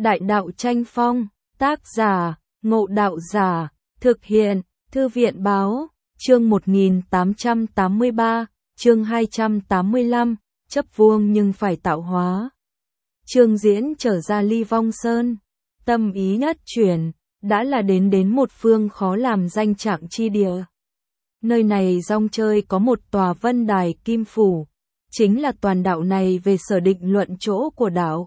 Đại đạo tranh phong, tác giả, Ngộ Đạo Giả, thực hiện, Thư viện báo, chương 1883, chương 285, chấp vuông nhưng phải tạo hóa. Trương Diễn trở ra Ly Vong Sơn, tâm ý nhất chuyển, đã là đến một phương khó làm danh trạng chi địa. Nơi này rong chơi có một tòa vân đài kim phủ, chính là toàn đạo này về sở định luận chỗ của đạo.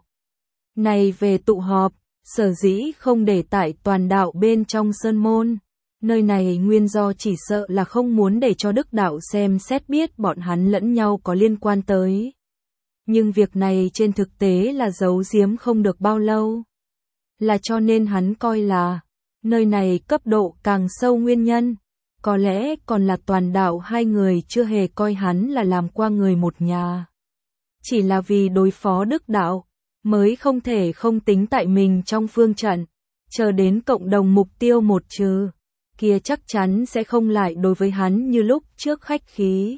Này về tụ họp, sở dĩ không để tại toàn đạo bên trong sơn môn. Nơi này nguyên do chỉ sợ là không muốn để cho Đức Đạo xem xét biết bọn hắn lẫn nhau có liên quan tới. Nhưng việc này trên thực tế là giấu giếm không được bao lâu. Là cho nên hắn coi là, nơi này cấp độ càng sâu nguyên nhân. Có lẽ còn là toàn đạo hai người chưa hề coi hắn là làm qua người một nhà. Chỉ là vì đối phó Đức Đạo, mới không thể không tính tại mình trong phương trận, chờ đến cộng đồng mục tiêu một trừ, kia chắc chắn sẽ không lại đối với hắn như lúc trước khách khí.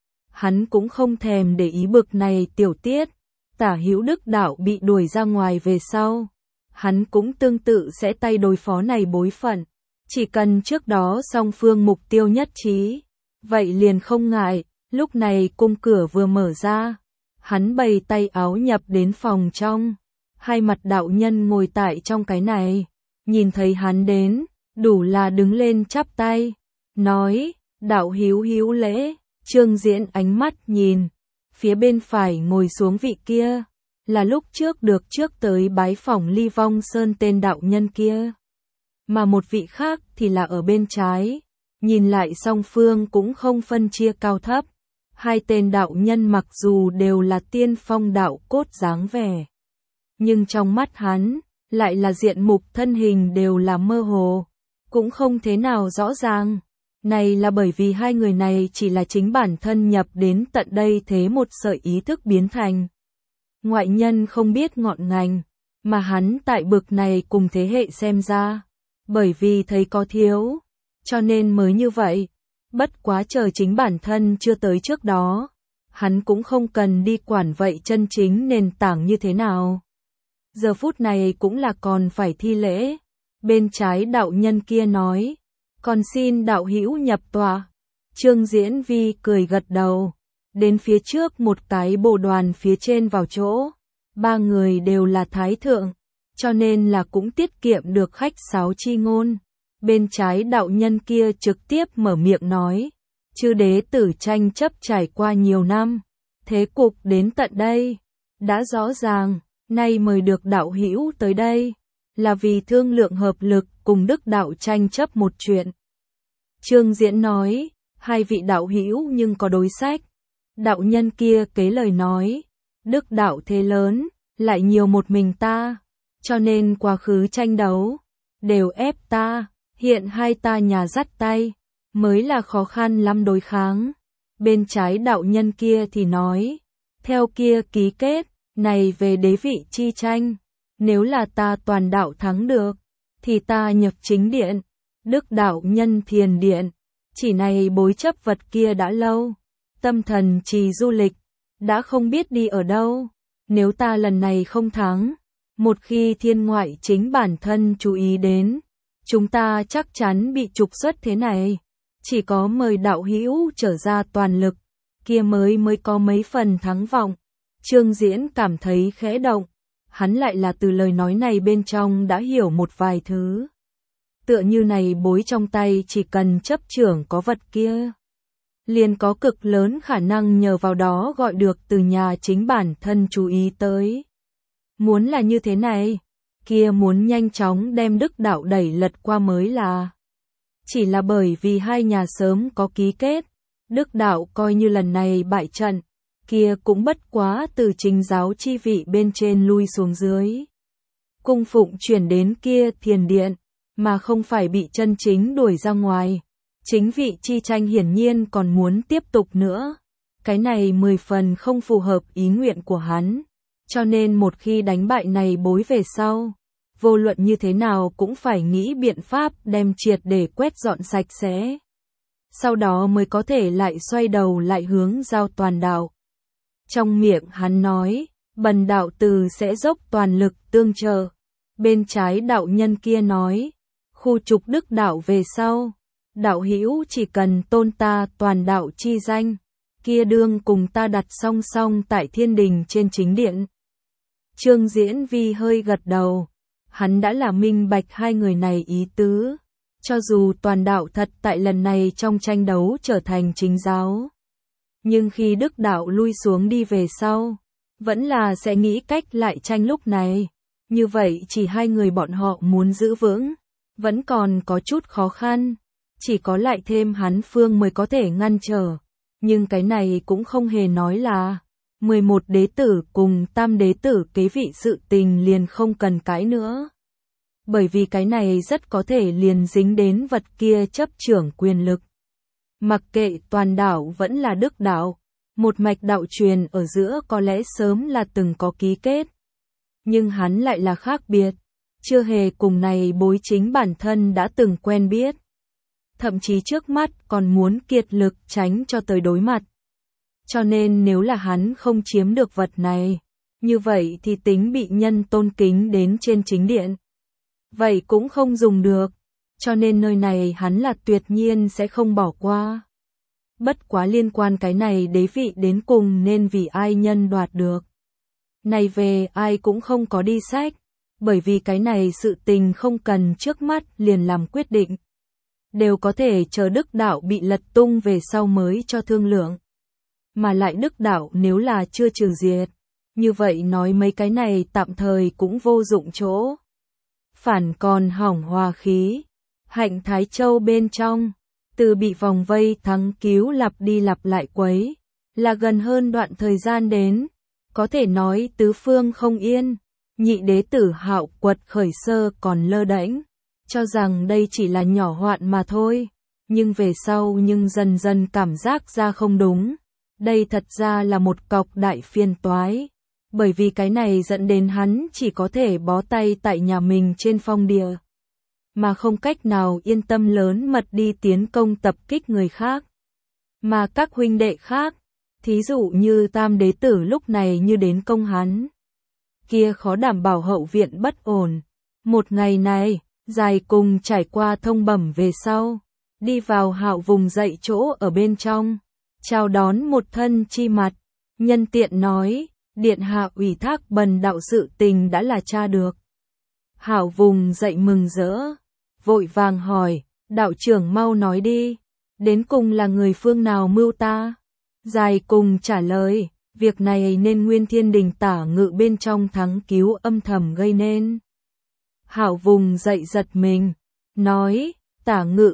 Hắn cũng không thèm để ý bực này tiểu tiết, Tả Hữu Đức Đạo bị đuổi ra ngoài về sau, hắn cũng tương tự sẽ tay đối phó này bối phận, chỉ cần trước đó song phương mục tiêu nhất trí, vậy liền không ngại. Lúc này cung cửa vừa mở ra, hắn bày tay áo nhập đến phòng trong, hai mặt đạo nhân ngồi tại trong cái này, nhìn thấy hắn đến, đủ là đứng lên chắp tay, nói, đạo hữu hữu lễ. Trương Diễn ánh mắt nhìn, phía bên phải ngồi xuống vị kia, là lúc trước được trước tới bái phỏng Ly Vong Sơn tên đạo nhân kia. Mà một vị khác thì là ở bên trái, nhìn lại song phương cũng không phân chia cao thấp. Hai tên đạo nhân mặc dù đều là tiên phong đạo cốt dáng vẻ, nhưng trong mắt hắn, lại là diện mục thân hình đều là mơ hồ, cũng không thế nào rõ ràng. Này là bởi vì hai người này chỉ là chính bản thân nhập đến tận đây thế một sợi ý thức biến thành. Ngoại nhân không biết ngọn ngành, mà hắn tại bực này cùng thế hệ xem ra, bởi vì thấy có thiếu, cho nên mới như vậy. Bất quá chờ chính bản thân chưa tới trước đó, hắn cũng không cần đi quản vậy chân chính nền tảng như thế nào. Giờ phút này cũng là còn phải thi lễ. Bên trái đạo nhân kia nói, còn xin đạo hữu nhập tòa. Trương Diễn Vi cười gật đầu, đến phía trước một cái bồ đoàn phía trên vào chỗ. Ba người đều là thái thượng, cho nên là cũng tiết kiệm được khách sáo chi ngôn. Bên trái đạo nhân kia trực tiếp mở miệng nói, chư đế tử tranh chấp trải qua nhiều năm, thế cục đến tận đây, đã rõ ràng, nay mời được đạo hữu tới đây, là vì thương lượng hợp lực cùng Đức Đạo tranh chấp một chuyện. Trương Diễn nói, hai vị đạo hữu nhưng có đối sách. Đạo nhân kia kế lời nói, Đức Đạo thế lớn, lại nhiều một mình ta, cho nên quá khứ tranh đấu, đều ép ta. Hiện hai ta nhà dắt tay, mới là khó khăn lắm đối kháng. Bên trái đạo nhân kia thì nói, theo kia ký kết, này về đế vị chi tranh, nếu là ta toàn đạo thắng được, thì ta nhập chính điện, Đức Đạo nhân thiền điện, chỉ này bối chấp vật kia đã lâu, tâm thần trì du lịch, đã không biết đi ở đâu, nếu ta lần này không thắng, một khi thiên ngoại chính bản thân chú ý đến, chúng ta chắc chắn bị trục xuất thế này, chỉ có mời đạo hữu trở ra toàn lực, kia mới có mấy phần thắng vọng. Trương Diễn cảm thấy khẽ động, hắn lại là từ lời nói này bên trong đã hiểu một vài thứ. Tựa như này bối trong tay chỉ cần chấp trưởng có vật kia, liền có cực lớn khả năng nhờ vào đó gọi được từ nhà chính bản thân chú ý tới. Muốn là như thế này, kia muốn nhanh chóng đem Đức Đạo đẩy lật qua mới là. Chỉ là bởi vì hai nhà sớm có ký kết, Đức Đạo coi như lần này bại trận, kia cũng bất quá từ chính giáo chi vị bên trên lui xuống dưới. Cung phụng chuyển đến kia thiền điện, mà không phải bị chân chính đuổi ra ngoài. Chính vị chi tranh hiển nhiên còn muốn tiếp tục nữa. Cái này 10 phần không phù hợp ý nguyện của hắn. Cho nên một khi đánh bại này bối về sau, vô luận như thế nào cũng phải nghĩ biện pháp đem triệt để quét dọn sạch sẽ. Sau đó mới có thể lại xoay đầu lại hướng giao toàn đạo. Trong miệng hắn nói, bần đạo từ sẽ dốc toàn lực tương trợ. Bên trái đạo nhân kia nói, khu trục đức đạo về sau, đạo hữu chỉ cần tôn ta toàn đạo chi danh, kia đương cùng ta đặt song song tại thiên đình trên chính điện. Trương Diễn Vi hơi gật đầu, hắn đã là minh bạch hai người này ý tứ, cho dù toàn đạo thật tại lần này trong tranh đấu trở thành chính giáo. Nhưng khi đức đạo lui xuống đi về sau, vẫn là sẽ nghĩ cách lại tranh lúc này. Như vậy chỉ hai người bọn họ muốn giữ vững, vẫn còn có chút khó khăn, chỉ có lại thêm hắn phương mới có thể ngăn trở. Nhưng cái này cũng không hề nói là 11 đế tử cùng tam đế tử kế vị sự tình liền không cần cãi nữa. Bởi vì cái này rất có thể liền dính đến vật kia chấp trưởng quyền lực. Mặc kệ toàn đạo vẫn là đức đạo, một mạch đạo truyền ở giữa có lẽ sớm là từng có ký kết. Nhưng hắn lại là khác biệt, chưa hề cùng này bối chính bản thân đã từng quen biết. Thậm chí trước mắt còn muốn kiệt lực tránh cho tới đối mặt. Cho nên nếu là hắn không chiếm được vật này, như vậy thì tính bị nhân tôn kính đến trên chính điện. Vậy cũng không dùng được, cho nên nơi này hắn là tuyệt nhiên sẽ không bỏ qua. Bất quá liên quan cái này đế vị đến cùng nên vì ai nhân đoạt được. Này về ai cũng không có đi sách, bởi vì cái này sự tình không cần trước mắt liền làm quyết định. Đều có thể chờ đức đạo bị lật tung về sau mới cho thương lượng. Mà lại đức đạo nếu là chưa trừ diệt, như vậy nói mấy cái này tạm thời cũng vô dụng chỗ. Phản còn hỏng hòa khí, Hạnh Thái Châu bên trong, từ bị vòng vây thắng cứu lặp đi lặp lại quấy, là gần hơn đoạn thời gian đến, có thể nói tứ phương không yên, nhị đế tử Hạo Quật khởi sơ còn lơ đễnh, cho rằng đây chỉ là nhỏ hoạn mà thôi, nhưng về sau nhưng dần dần cảm giác ra không đúng, đây thật ra là một cọc đại phiền toái, bởi vì cái này dẫn đến hắn chỉ có thể bó tay tại nhà mình trên phong địa, mà không cách nào yên tâm lớn mật đi tiến công tập kích người khác. Mà các huynh đệ khác, thí dụ như tam đế tử lúc này như đến công hắn, kia khó đảm bảo hậu viện bất ổn. Một ngày này, dài cùng trải qua thông bẩm về sau, đi vào Hạo vùng dậy chỗ ở bên trong, chào đón một thân chi mặt, nhân tiện nói, điện hạ ủy thác bần đạo sự tình đã là tra được. Hạo vùng dậy mừng rỡ, vội vàng hỏi, đạo trưởng mau nói đi, đến cùng là người phương nào mưu ta? Dài cùng trả lời, việc này nên Nguyên Thiên Đình Tả Ngự bên trong thắng cứu âm thầm gây nên. Hạo vùng dậy giật mình, nói, Tả Ngự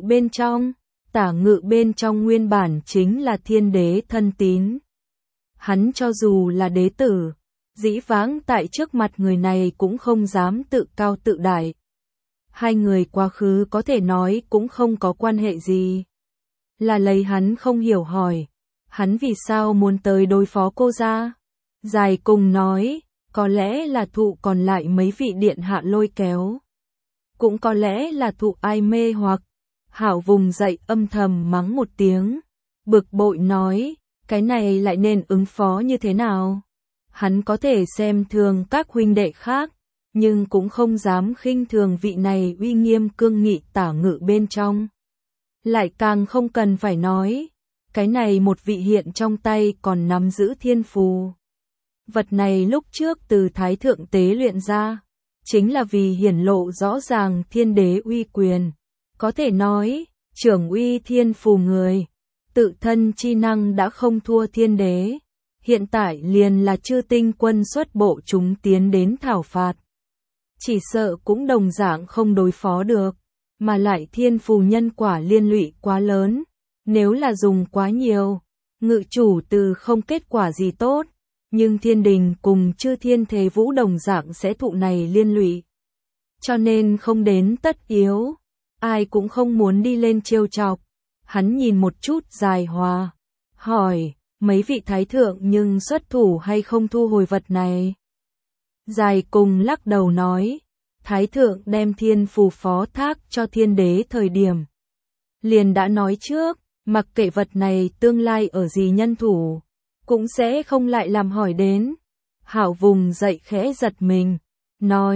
bên trong nguyên bản chính là thiên đế thân tín. Hắn cho dù là đế tử, dĩ vãng tại trước mặt người này cũng không dám tự cao tự đại. Hai người quá khứ có thể nói cũng không có quan hệ gì. Là lấy hắn không hiểu hỏi, hắn vì sao muốn tới đối phó cô ra? Dài cùng nói, có lẽ là thụ còn lại mấy vị điện hạ lôi kéo. Cũng có lẽ là thụ ai mê hoặc. Hạo vùng dậy âm thầm mắng một tiếng, bực bội nói, cái này lại nên ứng phó như thế nào? Hắn có thể xem thường các huynh đệ khác, nhưng cũng không dám khinh thường vị này uy nghiêm cương nghị Tả Ngự bên trong. Lại càng không cần phải nói, cái này một vị hiện trong tay còn nắm giữ thiên phù. Vật này lúc trước từ Thái Thượng tế luyện ra, chính là vì hiển lộ rõ ràng thiên đế uy quyền. Có thể nói, trưởng uy thiên phù người, tự thân chi năng đã không thua thiên đế. Hiện tại liền là chư tinh quân xuất bộ chúng tiến đến thảo phạt. Chỉ sợ cũng đồng dạng không đối phó được, mà lại thiên phù nhân quả liên lụy quá lớn. Nếu là dùng quá nhiều, ngự chủ từ không kết quả gì tốt, nhưng thiên đình cùng chư thiên thế vũ đồng dạng sẽ thụ này liên lụy. Cho nên không đến tất yếu, ai cũng không muốn đi lên trêu chọc. Hắn nhìn một chút Dài Hòa, hỏi, mấy vị thái thượng nhưng xuất thủ hay không thu hồi vật này? Dài cùng lắc đầu nói, thái thượng đem thiên phù phó thác cho thiên đế thời điểm. Liền đã nói trước, mặc kệ vật này tương lai ở gì nhân thủ, cũng sẽ không lại làm hỏi đến. Hạo vùng dậy khẽ giật mình, nói,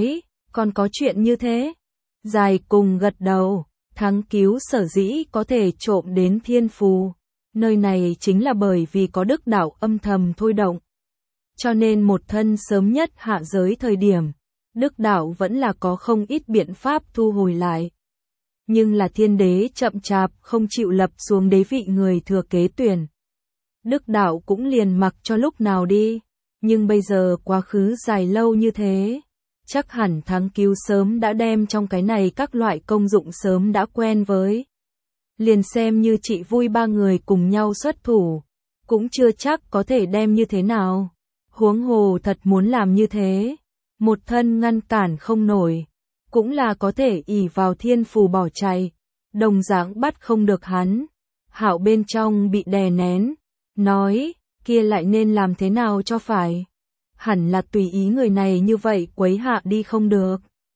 Còn có chuyện như thế? Dài cùng gật đầu, Thắng Cứu sở dĩ có thể trộm đến thiên phù. Nơi này chính là bởi vì có đức đạo âm thầm thôi động. Cho nên một thân sớm nhất hạ giới thời điểm, đức đạo vẫn là có không ít biện pháp thu hồi lại. Nhưng là thiên đế chậm chạp không chịu lập xuống đế vị người thừa kế tuyển. Đức đạo cũng liền mặc cho lúc nào đi, nhưng bây giờ quá khứ dài lâu như thế, chắc hẳn Thắng Cứu sớm đã đem trong cái này các loại công dụng sớm đã quen với. Liền xem như chị vui ba người cùng nhau xuất thủ, cũng chưa chắc có thể đem như thế nào. Huống hồ thật muốn làm như thế, một thân ngăn cản không nổi, cũng là có thể ỷ vào thiên phù bỏ chạy, đồng dạng bắt không được hắn. Hạo bên trong bị đè nén, nói, kia lại nên làm thế nào cho phải. Hẳn là tùy ý người này như vậy quấy hạ đi không được.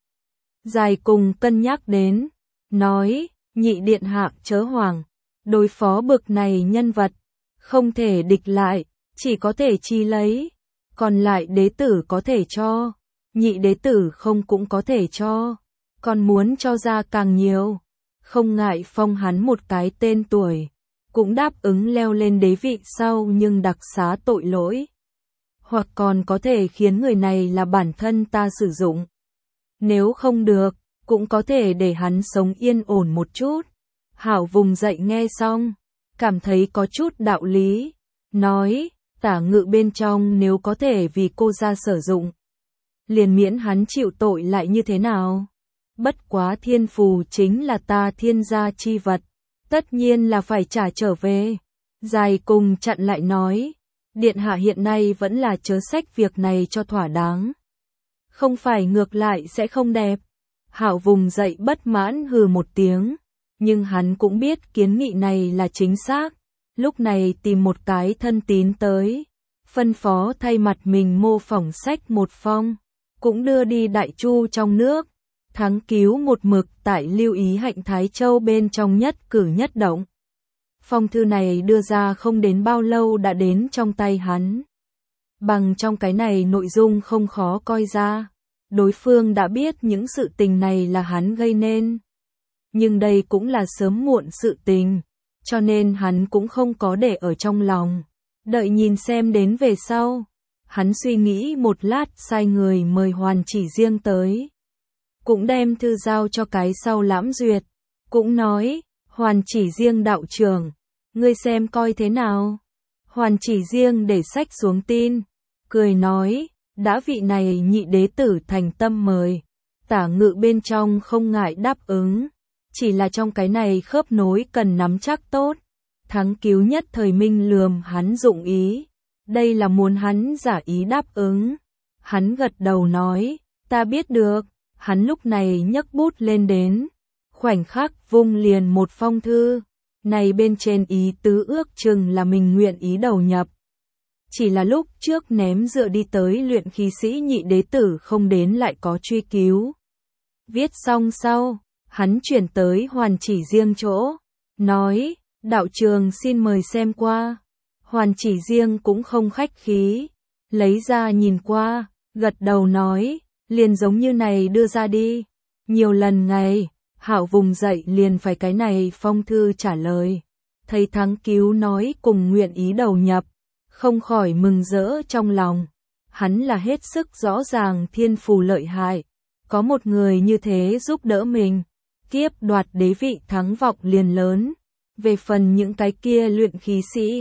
Dài cùng cân nhắc đến, nói, nhị điện hạ chớ hoảng, đối phó bực này nhân vật, không thể địch lại, chỉ có thể chi lấy, còn lại đế tử có thể cho, nhị đế tử không cũng có thể cho, còn muốn cho ra càng nhiều, không ngại phong hắn một cái tên tuổi, cũng đáp ứng leo lên đế vị sau nhưng đặc xá tội lỗi. Hoặc còn có thể khiến người này là bản thân ta sử dụng. Nếu không được, cũng có thể để hắn sống yên ổn một chút. Hảo vùng dậy nghe xong, cảm thấy có chút đạo lý, nói, tả ngự bên trong nếu có thể vì cô ra sử dụng, liền miễn hắn chịu tội lại như thế nào. Bất quá thiên phù chính là ta thiên gia chi vật, tất nhiên là phải trả trở về. Dài cùng chặn lại nói, điện hạ hiện nay vẫn là chớ sách việc này cho thỏa đáng. Không phải ngược lại sẽ không đẹp. Hạo vùng dậy bất mãn hừ một tiếng, nhưng hắn cũng biết kiến nghị này là chính xác, lúc này tìm một cái thân tín tới, phân phó thay mặt mình mô phỏng sách một phong, cũng đưa đi Đại Chu trong nước. Thắng Cứu một mực tại lưu ý Hạnh Thái Châu bên trong nhất cử nhất động. Phong thư này đưa ra không đến bao lâu đã đến trong tay hắn. Bằng trong cái này nội dung không khó coi ra, đối phương đã biết những sự tình này là hắn gây nên. Nhưng đây cũng là sớm muộn sự tình, cho nên hắn cũng không có để ở trong lòng. Đợi nhìn xem đến về sau, hắn suy nghĩ một lát sai người mời Hoàn Chỉ Riêng tới. Cũng đem thư giao cho cái sau lãm duyệt, cũng nói, Hoàn Chỉ Riêng đạo trưởng, ngươi xem coi thế nào. Hoàn Chỉ Riêng để sách xuống tin, cười nói, đã vị này nhị đế tử thành tâm mời, tả ngự bên trong không ngại đáp ứng, chỉ là trong cái này khớp nối cần nắm chắc tốt. Thắng Cứu nhất thời minh lườm hắn dụng ý, đây là muốn hắn giả ý đáp ứng. Hắn gật đầu nói, ta biết được. Hắn lúc này nhấc bút lên đến, khoảnh khắc vung liền một phong thư, này bên trên ý tứ ước chừng là mình nguyện ý đầu nhập. Chỉ là lúc trước ném dựa đi tới luyện khí sĩ nhị đế tử không đến lại có truy cứu. Viết xong sau, hắn chuyển tới Hoàn Chỉ Riêng chỗ, nói, đạo trường xin mời xem qua. Hoàn Chỉ Riêng cũng không khách khí, lấy ra nhìn qua, gật đầu nói, liền giống như này đưa ra đi. Nhiều lần ngày, Hạo vùng dậy liền phải cái này phong thư trả lời. Thấy Thắng Cứu nói cùng nguyện ý đầu nhập, không khỏi mừng rỡ trong lòng. Hắn là hết sức rõ ràng thiên phù lợi hại, có một người như thế giúp đỡ mình, kiếp đoạt đế vị thắng vọng liền lớn. Về phần những cái kia luyện khí sĩ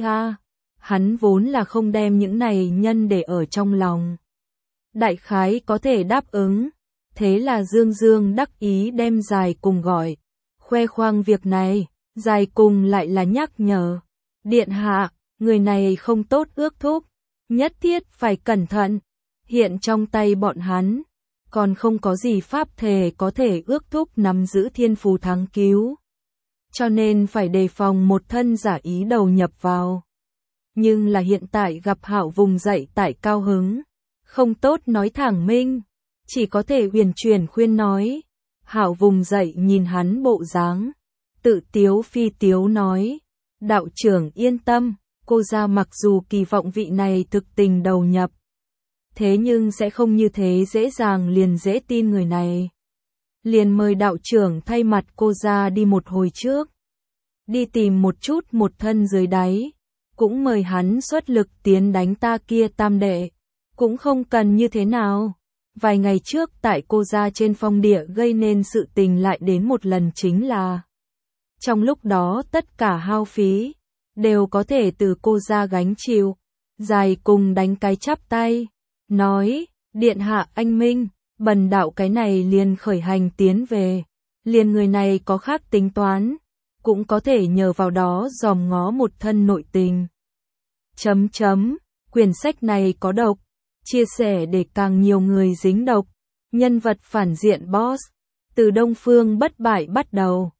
hắn vốn là không đem những này nhân để ở trong lòng. Đại khái có thể đáp ứng, thế là Dương Dương đắc ý đem Dài cùng gọi, khoe khoang việc này. Dài cùng lại là nhắc nhở, điện hạ, người này không tốt ước thúc, nhất thiết phải cẩn thận. Hiện trong tay bọn hắn, còn không có gì pháp thể có thể ước thúc nắm giữ thiên phù Thắng Cứu, cho nên phải đề phòng một thân giả ý đầu nhập vào. Nhưng là hiện tại gặp Hạo vùng dậy tại cao hứng, không tốt nói thẳng minh, chỉ có thể huyền chuyển khuyên nói. Hạo vùng dậy nhìn hắn bộ dáng, tự tiếu phi tiếu nói, đạo trưởng yên tâm, cô ra mặc dù kỳ vọng vị này thực tình đầu nhập, thế nhưng sẽ không như thế dễ dàng liền dễ tin người này. Liền mời đạo trưởng thay mặt cô ra đi một hồi trước. Đi tìm một chút một thân dưới đáy. Cũng mời hắn xuất lực tiến đánh ta kia tam đệ. Cũng không cần như thế nào. Vài ngày trước tại cô ra trên phong địa gây nên sự tình lại đến một lần chính là. Trong lúc đó tất cả hao phí. Đều có thể từ cô ra gánh chịu. Dài cùng đánh cái chắp tay. Nói, điện hạ anh minh, bần đạo cái này liền khởi hành tiến về. Liền người này có khác tính toán. Cũng có thể nhờ vào đó dòm ngó một thân nội tình. Quyển sách này có độc. Chia sẻ để càng nhiều người dính độc. Nhân vật phản diện boss. Từ Đông Phương bất bại bắt đầu.